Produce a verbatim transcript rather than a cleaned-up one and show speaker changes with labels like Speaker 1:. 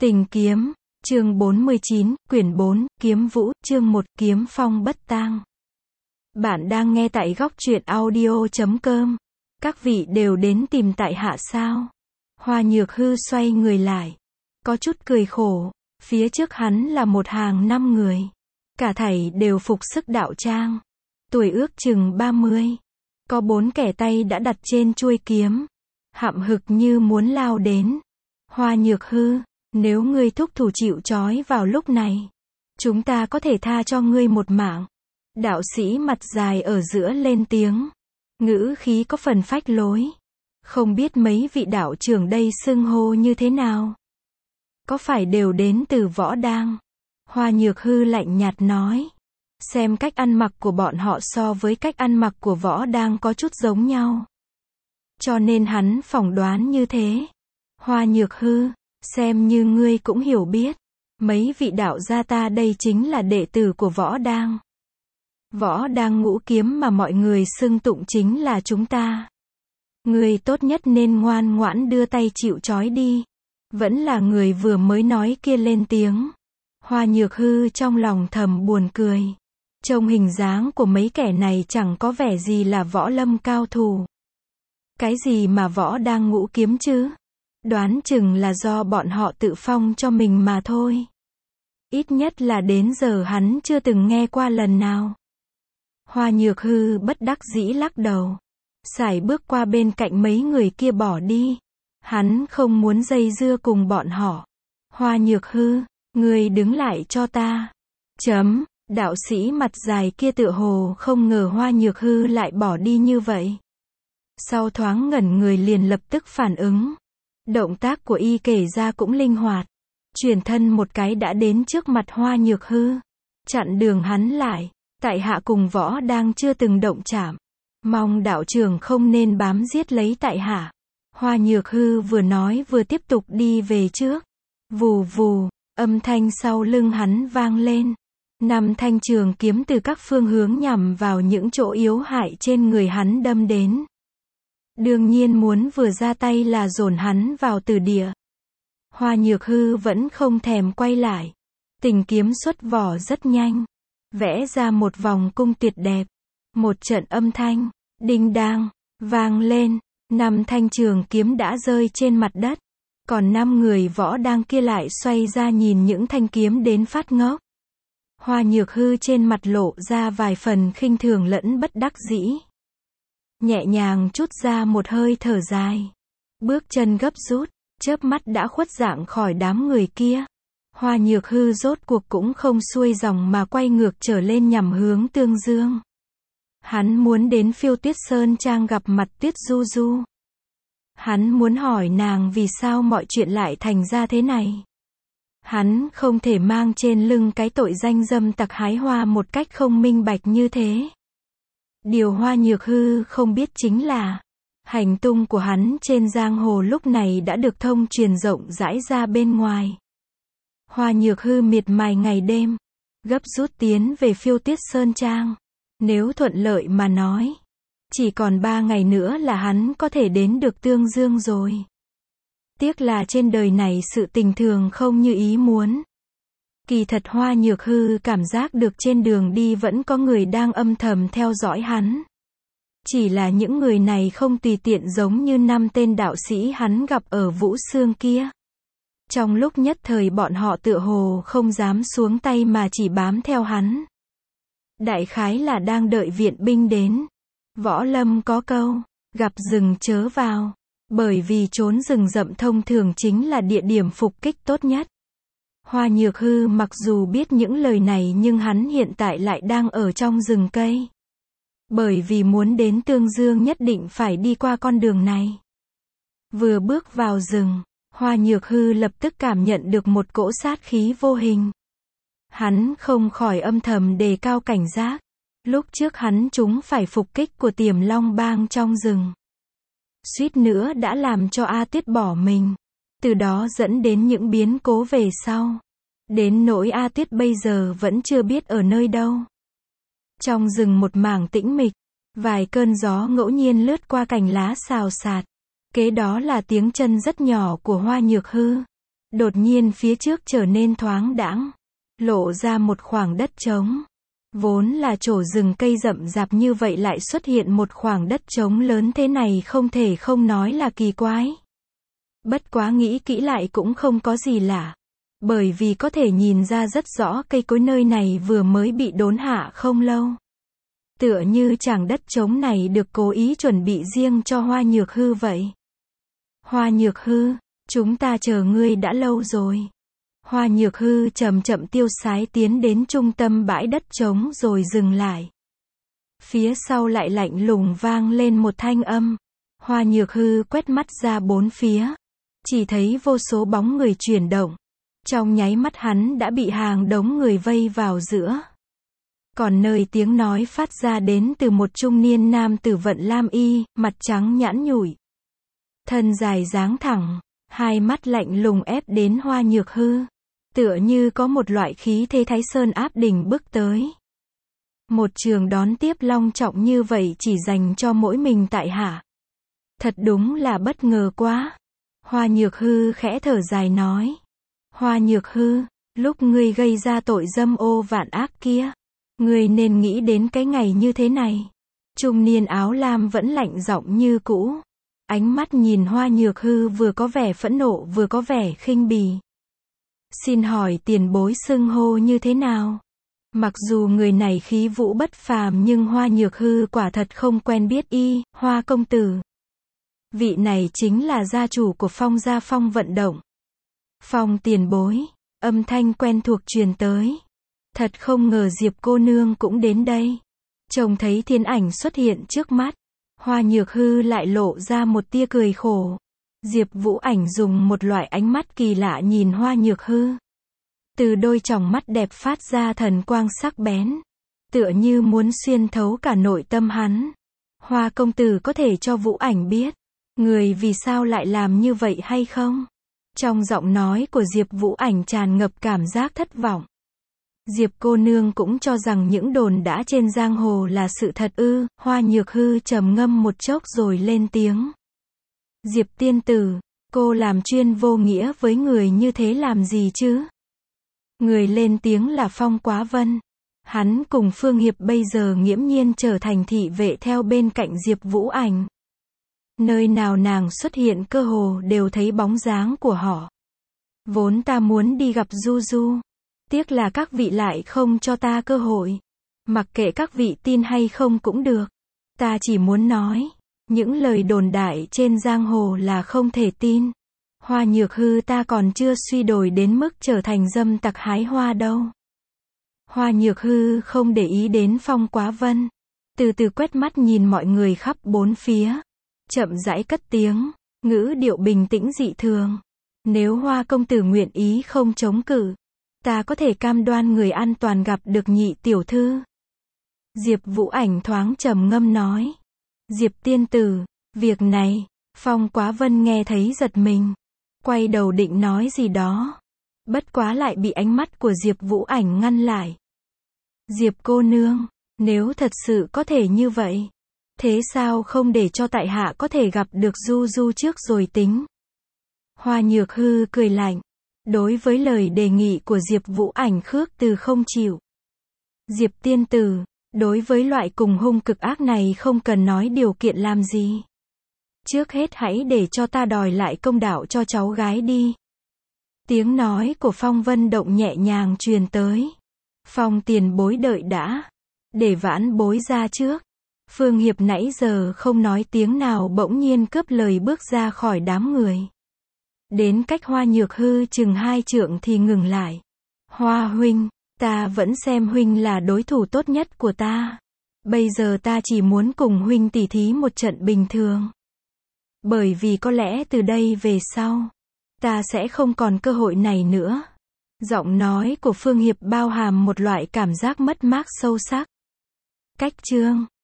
Speaker 1: Tình kiếm, chương bốn mươi chín, quyển bốn, Kiếm Vũ, chương một, Kiếm Phong bất tang. Bạn đang nghe tại góc truyện audio chấm com. Các vị đều đến tìm tại hạ sao? Hoa Nhược Hư xoay người lại, có chút cười khổ. Phía trước hắn là một hàng năm người, cả thảy đều phục sức đạo trang, tuổi ước chừng ba mươi. Có bốn kẻ tay đã đặt trên chuôi kiếm, hậm hực như muốn lao đến. Hoa Nhược Hư, nếu ngươi thúc thủ chịu trói vào lúc này, chúng ta có thể tha cho ngươi một mạng. Đạo sĩ mặt dài ở giữa lên tiếng, ngữ khí có phần phách lối. Không biết mấy vị đạo trưởng đây xưng hô như thế nào? Có phải đều đến từ Võ Đang? Hoa Nhược Hư lạnh nhạt nói. Xem cách ăn mặc của bọn họ so với cách ăn mặc của Võ Đang có chút giống nhau, cho nên hắn phỏng đoán như thế. Hoa Nhược Hư, xem như ngươi cũng hiểu biết, mấy vị đạo gia ta đây chính là đệ tử của Võ Đang. Võ Đang ngũ kiếm mà mọi người xưng tụng chính là chúng ta. Ngươi tốt nhất nên ngoan ngoãn đưa tay chịu trói đi. Vẫn là người vừa mới nói kia lên tiếng. Hoa Nhược Hư trong lòng thầm buồn cười. Trông hình dáng của mấy kẻ này chẳng có vẻ gì là võ lâm cao thủ. Cái gì mà Võ Đang ngũ kiếm chứ? Đoán chừng là do bọn họ tự phong cho mình mà thôi. Ít nhất là đến giờ hắn chưa từng nghe qua lần nào. Hoa Nhược Hư bất đắc dĩ lắc đầu, sải bước qua bên cạnh mấy người kia bỏ đi. Hắn không muốn dây dưa cùng bọn họ. Hoa Nhược Hư, ngươi đứng lại cho ta. Chấm, đạo sĩ mặt dài kia tựa hồ không ngờ Hoa Nhược Hư lại bỏ đi như vậy. Sau thoáng ngẩn người liền lập tức phản ứng. Động tác của y kể ra cũng linh hoạt. Chuyển thân một cái đã đến trước mặt Hoa Nhược Hư, chặn đường hắn lại. Tại hạ cùng Võ Đang chưa từng động chạm, mong đạo trưởng không nên bám giết lấy tại hạ. Hoa Nhược Hư vừa nói vừa tiếp tục đi về trước. Vù vù, âm thanh sau lưng hắn vang lên. Năm thanh trường kiếm từ các phương hướng nhằm vào những chỗ yếu hại trên người hắn đâm đến. Đương nhiên muốn vừa ra tay là dồn hắn vào tử địa. Hoa Nhược Hư vẫn không thèm quay lại. Tình kiếm xuất vỏ rất nhanh, vẽ ra một vòng cung tuyệt đẹp. Một trận âm thanh, đinh đang, vang lên. Năm thanh trường kiếm đã rơi trên mặt đất. Còn năm người Võ Đang kia lại xoay ra nhìn những thanh kiếm đến phát ngốc. Hoa Nhược Hư trên mặt lộ ra vài phần khinh thường lẫn bất đắc dĩ. Nhẹ nhàng trút ra một hơi thở dài. Bước chân gấp rút, chớp mắt đã khuất dạng khỏi đám người kia. Hoa Nhược Hư rốt cuộc cũng không xuôi dòng mà quay ngược trở lên nhằm hướng Tương Dương. Hắn muốn đến Phiêu Tuyết Sơn Trang gặp mặt Tuyết Du Du. Hắn muốn hỏi nàng vì sao mọi chuyện lại thành ra thế này. Hắn không thể mang trên lưng cái tội danh dâm tặc hái hoa một cách không minh bạch như thế. Điều Hoa Nhược Hư không biết chính là, hành tung của hắn trên giang hồ lúc này đã được thông truyền rộng rãi ra bên ngoài. Hoa Nhược Hư miệt mài ngày đêm, gấp rút tiến về Phiêu Tuyết Sơn Trang. Nếu thuận lợi mà nói, chỉ còn ba ngày nữa là hắn có thể đến được Tương Dương rồi. Tiếc là trên đời này sự tình thường không như ý muốn. Kỳ thật Hoa Nhược Hư cảm giác được trên đường đi vẫn có người đang âm thầm theo dõi hắn. Chỉ là những người này không tùy tiện giống như năm tên đạo sĩ hắn gặp ở Vũ Xương kia. Trong lúc nhất thời bọn họ tựa hồ không dám xuống tay mà chỉ bám theo hắn. Đại khái là đang đợi viện binh đến. Võ lâm có câu, gặp rừng chớ vào. Bởi vì trốn rừng rậm thông thường chính là địa điểm phục kích tốt nhất. Hoa Nhược Hư mặc dù biết những lời này nhưng hắn hiện tại lại đang ở trong rừng cây. Bởi vì muốn đến Tương Dương nhất định phải đi qua con đường này. Vừa bước vào rừng, Hoa Nhược Hư lập tức cảm nhận được một cỗ sát khí vô hình. Hắn không khỏi âm thầm đề cao cảnh giác. Lúc trước hắn trúng phải phục kích của Tiềm Long Bang trong rừng. Suýt nữa đã làm cho A Tuyết bỏ mình. Từ đó dẫn đến những biến cố về sau. Đến nỗi A Tuyết bây giờ vẫn chưa biết ở nơi đâu. Trong rừng một mảng tĩnh mịch, vài cơn gió ngẫu nhiên lướt qua cành lá xào xạc. Kế đó là tiếng chân rất nhỏ của Hoa Nhược Hư. Đột nhiên phía trước trở nên thoáng đãng, lộ ra một khoảng đất trống. Vốn là chỗ rừng cây rậm rạp như vậy lại xuất hiện một khoảng đất trống lớn thế này không thể không nói là kỳ quái. Bất quá nghĩ kỹ lại cũng không có gì lạ. Bởi vì có thể nhìn ra rất rõ cây cối nơi này vừa mới bị đốn hạ không lâu. Tựa như chảng đất trống này được cố ý chuẩn bị riêng cho Hoa Nhược Hư vậy. Hoa Nhược Hư, chúng ta chờ ngươi đã lâu rồi. Hoa Nhược Hư chậm chậm tiêu sái tiến đến trung tâm bãi đất trống rồi dừng lại. Phía sau lại lạnh lùng vang lên một thanh âm. Hoa Nhược Hư quét mắt ra bốn phía. Chỉ thấy vô số bóng người chuyển động. Trong nháy mắt hắn đã bị hàng đống người vây vào giữa. Còn nơi tiếng nói phát ra đến từ một trung niên nam tử vận lam y, mặt trắng nhẵn nhụi. Thân dài dáng thẳng, hai mắt lạnh lùng ép đến Hoa Nhược Hư. Tựa như có một loại khí thế Thái Sơn áp đỉnh bước tới. Một trường đón tiếp long trọng như vậy chỉ dành cho mỗi mình tại hạ. Thật đúng là bất ngờ quá. Hoa Nhược Hư khẽ thở dài nói. Hoa Nhược Hư, lúc ngươi gây ra tội dâm ô vạn ác kia, ngươi nên nghĩ đến cái ngày như thế này. Trung niên áo lam vẫn lạnh giọng như cũ. Ánh mắt nhìn Hoa Nhược Hư vừa có vẻ phẫn nộ vừa có vẻ khinh bỉ. Xin hỏi tiền bối xưng hô như thế nào? Mặc dù người này khí vũ bất phàm nhưng Hoa Nhược Hư quả thật không quen biết y, Hoa công tử. Vị này chính là gia chủ của Phong gia Phong vận động. Phong tiền bối, âm thanh quen thuộc truyền tới. Thật không ngờ Diệp cô nương cũng đến đây. Trông thấy thiên ảnh xuất hiện trước mắt. Hoa Nhược Hư lại lộ ra một tia cười khổ. Diệp Vũ Ảnh dùng một loại ánh mắt kỳ lạ nhìn Hoa Nhược Hư. Từ đôi tròng mắt đẹp phát ra thần quang sắc bén. Tựa như muốn xuyên thấu cả nội tâm hắn. Hoa công tử có thể cho Vũ Ảnh biết. Người vì sao lại làm như vậy hay không? Trong giọng nói của Diệp Vũ Ảnh tràn ngập cảm giác thất vọng. Diệp cô nương cũng cho rằng những đồn đã trên giang hồ là sự thật ư? Hoa Nhược Hư trầm ngâm một chốc rồi lên tiếng. Diệp tiên tử, cô làm chuyên vô nghĩa với người như thế làm gì chứ? Người lên tiếng là Phong Quá Vân. Hắn cùng Phương Hiệp bây giờ nghiễm nhiên trở thành thị vệ theo bên cạnh Diệp Vũ Ảnh. Nơi nào nàng xuất hiện cơ hồ đều thấy bóng dáng của họ. Vốn ta muốn đi gặp Du Du. Tiếc là các vị lại không cho ta cơ hội. Mặc kệ các vị tin hay không cũng được. Ta chỉ muốn nói. Những lời đồn đại trên giang hồ là không thể tin. Hoa Nhược Hư ta còn chưa suy đồi đến mức trở thành dâm tặc hái hoa đâu. Hoa Nhược Hư không để ý đến Phong Quá Vân. Từ từ quét mắt nhìn mọi người khắp bốn phía. Chậm rãi cất tiếng. Ngữ điệu bình tĩnh dị thường. Nếu Hoa công tử nguyện ý không chống cự. Ta có thể cam đoan người an toàn gặp được nhị tiểu thư. Diệp Vũ Ảnh thoáng trầm ngâm nói. Diệp tiên tử, việc này, Phong Quá Vân nghe thấy giật mình. Quay đầu định nói gì đó. Bất quá lại bị ánh mắt của Diệp Vũ Ảnh ngăn lại. Diệp cô nương, nếu thật sự có thể như vậy. Thế sao không để cho tại hạ có thể gặp được Du Du trước rồi tính. Hoa Nhược Hư cười lạnh. Đối với lời đề nghị của Diệp Vũ Ảnh khước từ không chịu. Diệp tiên tử, đối với loại cùng hung cực ác này không cần nói điều kiện làm gì. Trước hết hãy để cho ta đòi lại công đạo cho cháu gái đi. Tiếng nói của Phong Vân Động nhẹ nhàng truyền tới. Phong tiền bối đợi đã. Để vãn bối ra trước. Phương Hiệp nãy giờ không nói tiếng nào bỗng nhiên cướp lời bước ra khỏi đám người. Đến cách Hoa Nhược Hư chừng hai trượng thì ngừng lại. Hoa huynh, ta vẫn xem huynh là đối thủ tốt nhất của ta. Bây giờ ta chỉ muốn cùng huynh tỉ thí một trận bình thường. Bởi vì có lẽ từ đây về sau, ta sẽ không còn cơ hội này nữa. Giọng nói của Phương Hiệp bao hàm một loại cảm giác mất mát sâu sắc. Cách chương